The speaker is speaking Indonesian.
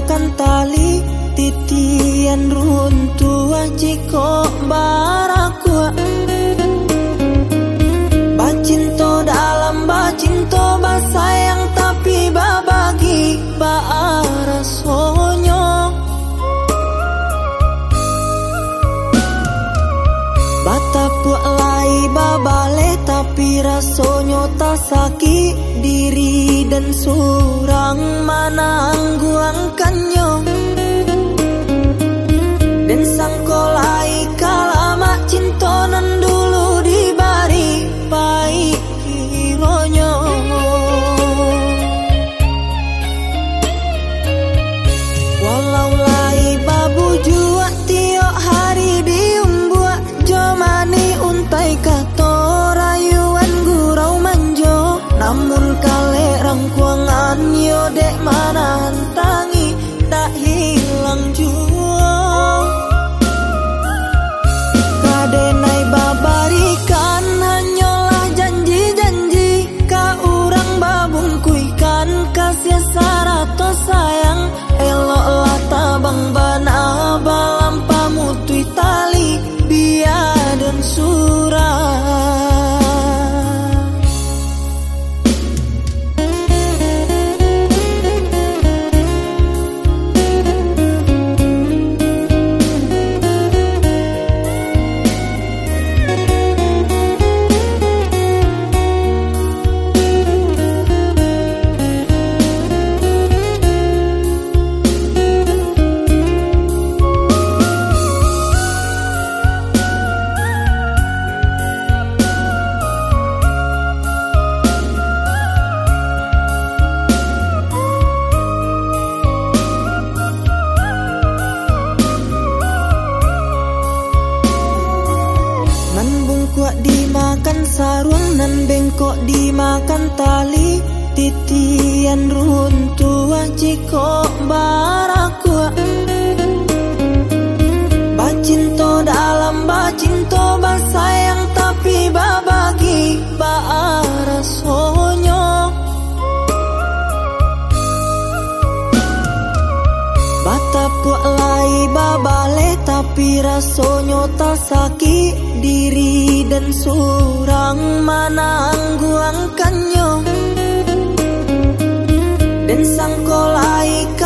dimakan tali titian runtuh jiko barakua. Bacinto dalam bacinto basayang tapi babagi baarasonyo. Batapuk lai babale tapi rasonyo tak sakit diri dan surang manangguangkannya. Dan sangkolai kalama cintonan dulu dibari baik kironyo. Walau lai babu jua tiok hari diumbuak jomani untai kato rayuan gurau manjo. Namun kale rangkuangan yo dek mana hantangi tak hilang jua. Kadenai babarikan hanyalah janji-janji ka urang babungkuikan kasih sarato sayang. Eloklah tabang bana balam pamutui tali biar dan surah. Dimakan sarung nan bengkok dimakan tali titian runtuh jiko barakua. Bacinto dalam bacinto basayang tapi babagi baarasonyo. Batapuk lai babale tapi rasonyo tak sakit diri dan surang manangguangkannya. Dan sangkolai